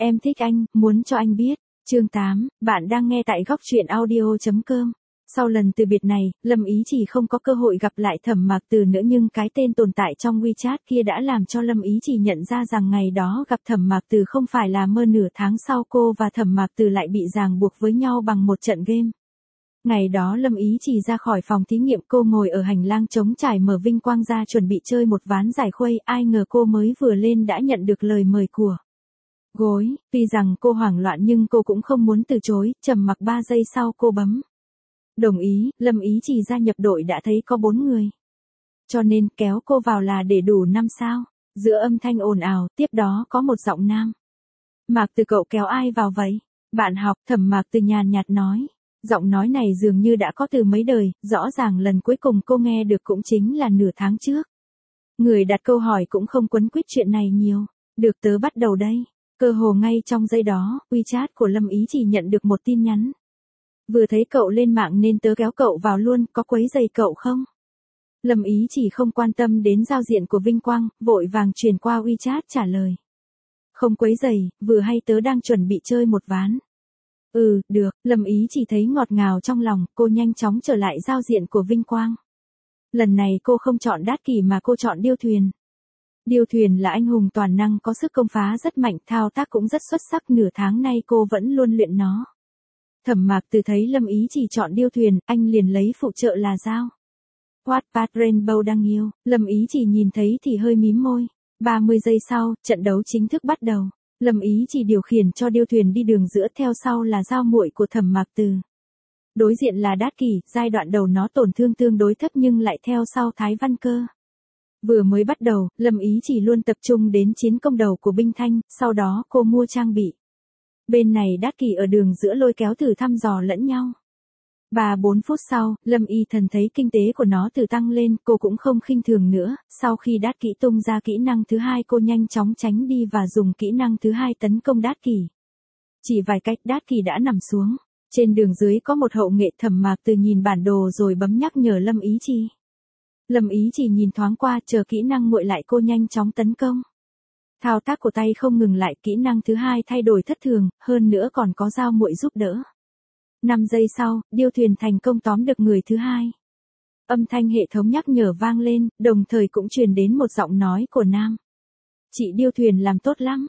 Em thích anh, muốn cho anh biết. Chương 8, bạn đang nghe tại góc truyện audio.com. Sau lần từ biệt này, Lâm Ý chỉ không có cơ hội gặp lại Thẩm Mạc Từ nữa, nhưng cái tên tồn tại trong WeChat kia đã làm cho Lâm Ý chỉ nhận ra rằng ngày đó gặp Thẩm Mạc Từ không phải là mơ. Nửa tháng sau cô và Thẩm Mạc Từ lại bị ràng buộc với nhau bằng một trận game. Ngày đó Lâm Ý chỉ ra khỏi phòng thí nghiệm, cô ngồi ở hành lang trống trải mở Vinh Quang ra chuẩn bị chơi một ván giải khuây, ai ngờ cô mới vừa lên đã nhận được lời mời của Gối. Tuy rằng cô hoảng loạn nhưng cô cũng không muốn từ chối, trầm mặc 3 giây sau cô bấm đồng ý. Lâm Ý chỉ gia nhập đội đã thấy có 4 người, cho nên kéo cô vào là để đủ 5 sao. Giữa âm thanh ồn ào, tiếp đó có một giọng nam. Mạc Từ, cậu kéo ai vào vậy? Bạn học. Thẩm Mạc Từ nhàn nhạt nói. Giọng nói này dường như đã có từ mấy đời, rõ ràng lần cuối cùng cô nghe được cũng chính là nửa tháng trước. Người đặt câu hỏi cũng không quấn quýt chuyện này nhiều. Được, tớ bắt đầu đây. Cơ hồ ngay trong giây đó, WeChat của Lâm Ý chỉ nhận được một tin nhắn. Vừa thấy cậu lên mạng nên tớ kéo cậu vào luôn, có quấy rầy cậu không? Lâm Ý chỉ không quan tâm đến giao diện của Vinh Quang, vội vàng truyền qua WeChat trả lời. Không quấy rầy, vừa hay tớ đang chuẩn bị chơi một ván. Được. Lâm Ý chỉ thấy ngọt ngào trong lòng, cô nhanh chóng trở lại giao diện của Vinh Quang. Lần này cô không chọn Đát Kỷ mà cô chọn Điêu Thuyền. Điêu Thuyền là anh hùng toàn năng có sức công phá rất mạnh, thao tác cũng rất xuất sắc, nửa tháng nay cô vẫn luôn luyện nó. Thẩm Mạc Từ thấy Lâm Ý chỉ chọn Điêu Thuyền, anh liền lấy phụ trợ là dao. Wattpad Rainbow đang yêu. Lâm Ý chỉ nhìn thấy thì hơi mím môi. 30 giây sau, trận đấu chính thức bắt đầu. Lâm Ý chỉ điều khiển cho Điêu Thuyền đi đường giữa, theo sau là dao muội của Thẩm Mạc Từ. Đối diện là Đát Kỷ, giai đoạn đầu nó tổn thương tương đối thấp nhưng lại theo sau Thái Văn Cơ. Vừa mới bắt đầu, Lâm Ý chỉ luôn tập trung đến chiến công đầu của binh thanh, sau đó cô mua trang bị. Bên này Đát Kỷ ở đường giữa lôi kéo thử thăm dò lẫn nhau. 3-4 phút sau, Lâm Y Thần thấy kinh tế của nó tự tăng lên, cô cũng không khinh thường nữa. Sau khi Đát Kỷ tung ra kỹ năng thứ hai, cô nhanh chóng tránh đi và dùng kỹ năng thứ hai tấn công Đát Kỷ. Chỉ vài cách Đát Kỷ đã nằm xuống. Trên đường dưới có một hậu nghệ. Thẩm Mạc Từ nhìn bản đồ rồi bấm nhắc nhở Lâm Ý Chi. Lâm Ý Chỉ nhìn thoáng qua, chờ kỹ năng nguội lại cô nhanh chóng tấn công. Thao tác của tay không ngừng lại, kỹ năng thứ hai thay đổi thất thường, hơn nữa còn có dao muội giúp đỡ. 5 giây sau, Điêu Thuyền thành công tóm được người thứ hai. Âm thanh hệ thống nhắc nhở vang lên, đồng thời cũng truyền đến một giọng nói của nam. Chị Điêu Thuyền làm tốt lắm.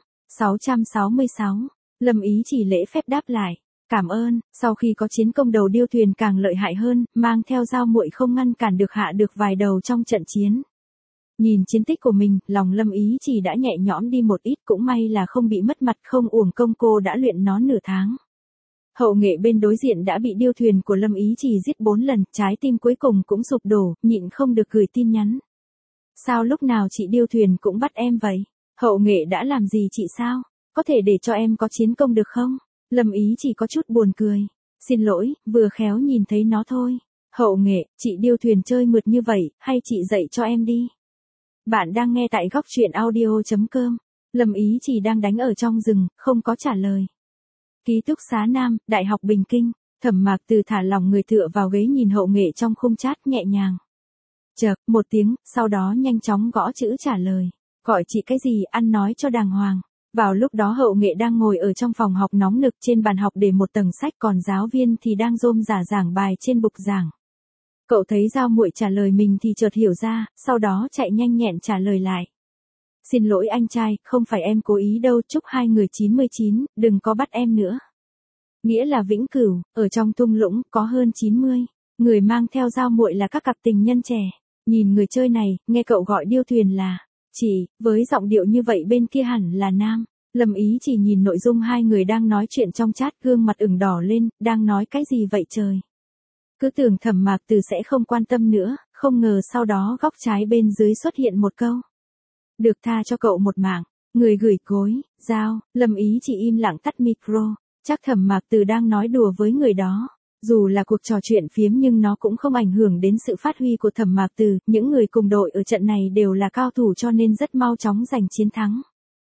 666. Lâm Ý chỉ lễ phép đáp lại. Cảm ơn. Sau khi có chiến công đầu, Điêu Thuyền càng lợi hại hơn, mang theo dao muội không ngăn cản được, hạ được vài đầu trong trận chiến. Nhìn chiến tích của mình, lòng Lâm Ý chỉ đã nhẹ nhõm đi một ít, cũng may là không bị mất mặt, không uổng công cô đã luyện nó nửa tháng. Hậu nghệ bên đối diện đã bị Điêu Thuyền của Lâm Ý chỉ giết 4 lần, trái tim cuối cùng cũng sụp đổ, nhịn không được gửi tin nhắn. Sao lúc nào chị Điêu Thuyền cũng bắt em vậy? Hậu nghệ đã làm gì chị sao? Có thể để cho em có chiến công được không? Lâm Ý chỉ có chút buồn cười. Xin lỗi, vừa khéo nhìn thấy nó thôi. Hậu nghệ, chị Điêu Thuyền chơi mượt như vậy, hay chị dạy cho em đi? Bạn đang nghe tại góc truyện audio.com. Lâm Ý chỉ đang đánh ở trong rừng, không có trả lời. Ký túc xá Nam, Đại học Bình Kinh. Thẩm Mạc Từ thả lỏng người tựa vào ghế, nhìn hậu nghệ trong khung chat nhẹ nhàng. Chợt, một tiếng, sau đó nhanh chóng gõ chữ trả lời. Gọi chị cái gì, ăn nói cho đàng hoàng. Vào lúc đó hậu nghệ đang ngồi ở trong phòng học nóng nực, trên bàn học để một tầng sách, còn giáo viên thì đang rôm rả giảng bài trên bục giảng. Cậu thấy dao muội trả lời mình thì chợt hiểu ra, sau đó chạy nhanh nhẹn trả lời lại. Xin lỗi anh trai, không phải em cố ý đâu, chúc hai người 99, đừng có bắt em nữa. Nghĩa là vĩnh cửu, ở trong thung lũng có hơn 90. Người mang theo dao muội là các cặp tình nhân trẻ. Nhìn người chơi này, nghe cậu gọi Điêu Thuyền là chị, với giọng điệu như vậy bên kia hẳn là nam. Lâm Ý chỉ nhìn nội dung hai người đang nói chuyện trong chat, gương mặt ửng đỏ lên, đang nói cái gì vậy trời? Cứ tưởng Thẩm Mạc Từ sẽ không quan tâm nữa, không ngờ sau đó góc trái bên dưới xuất hiện một câu. Được tha cho cậu một mạng. Người gửi Gối, dao. Lâm Ý chỉ im lặng tắt micro. Chắc Thẩm Mạc Từ đang nói đùa với người đó. Dù là cuộc trò chuyện phiếm nhưng nó cũng không ảnh hưởng đến sự phát huy của Thẩm Mạc Từ. Những người cùng đội ở trận này đều là cao thủ cho nên rất mau chóng giành chiến thắng.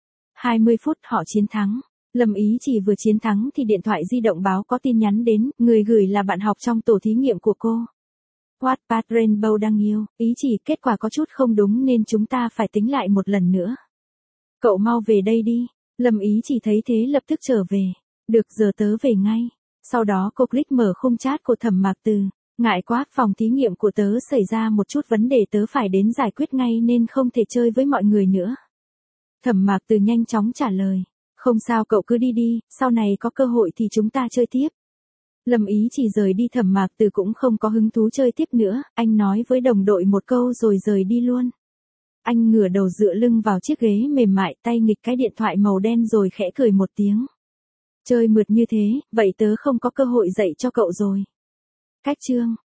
20 phút họ chiến thắng. Lâm Ý chỉ vừa chiến thắng thì điện thoại di động báo có tin nhắn đến, người gửi là bạn học trong tổ thí nghiệm của cô. Wattpad Rainbow đang yêu. Ý chỉ, kết quả có chút không đúng nên chúng ta phải tính lại một lần nữa. Cậu mau về đây đi. Lâm Ý chỉ thấy thế lập tức trở về. Được giờ tớ về ngay. Sau đó cô click mở khung chat của Thẩm Mạc Từ. Ngại quá, phòng thí nghiệm của tớ xảy ra một chút vấn đề tớ phải đến giải quyết ngay nên không thể chơi với mọi người nữa. Thẩm Mạc Từ nhanh chóng trả lời. Không sao cậu cứ đi đi, sau này có cơ hội thì chúng ta chơi tiếp. Lâm Ý chỉ rời đi, Thẩm Mạc Từ cũng không có hứng thú chơi tiếp nữa, anh nói với đồng đội một câu rồi rời đi luôn. Anh ngửa đầu dựa lưng vào chiếc ghế mềm mại, tay nghịch cái điện thoại màu đen rồi khẽ cười một tiếng. Chơi mượt như thế, vậy tớ không có cơ hội dạy cho cậu rồi. Cách chương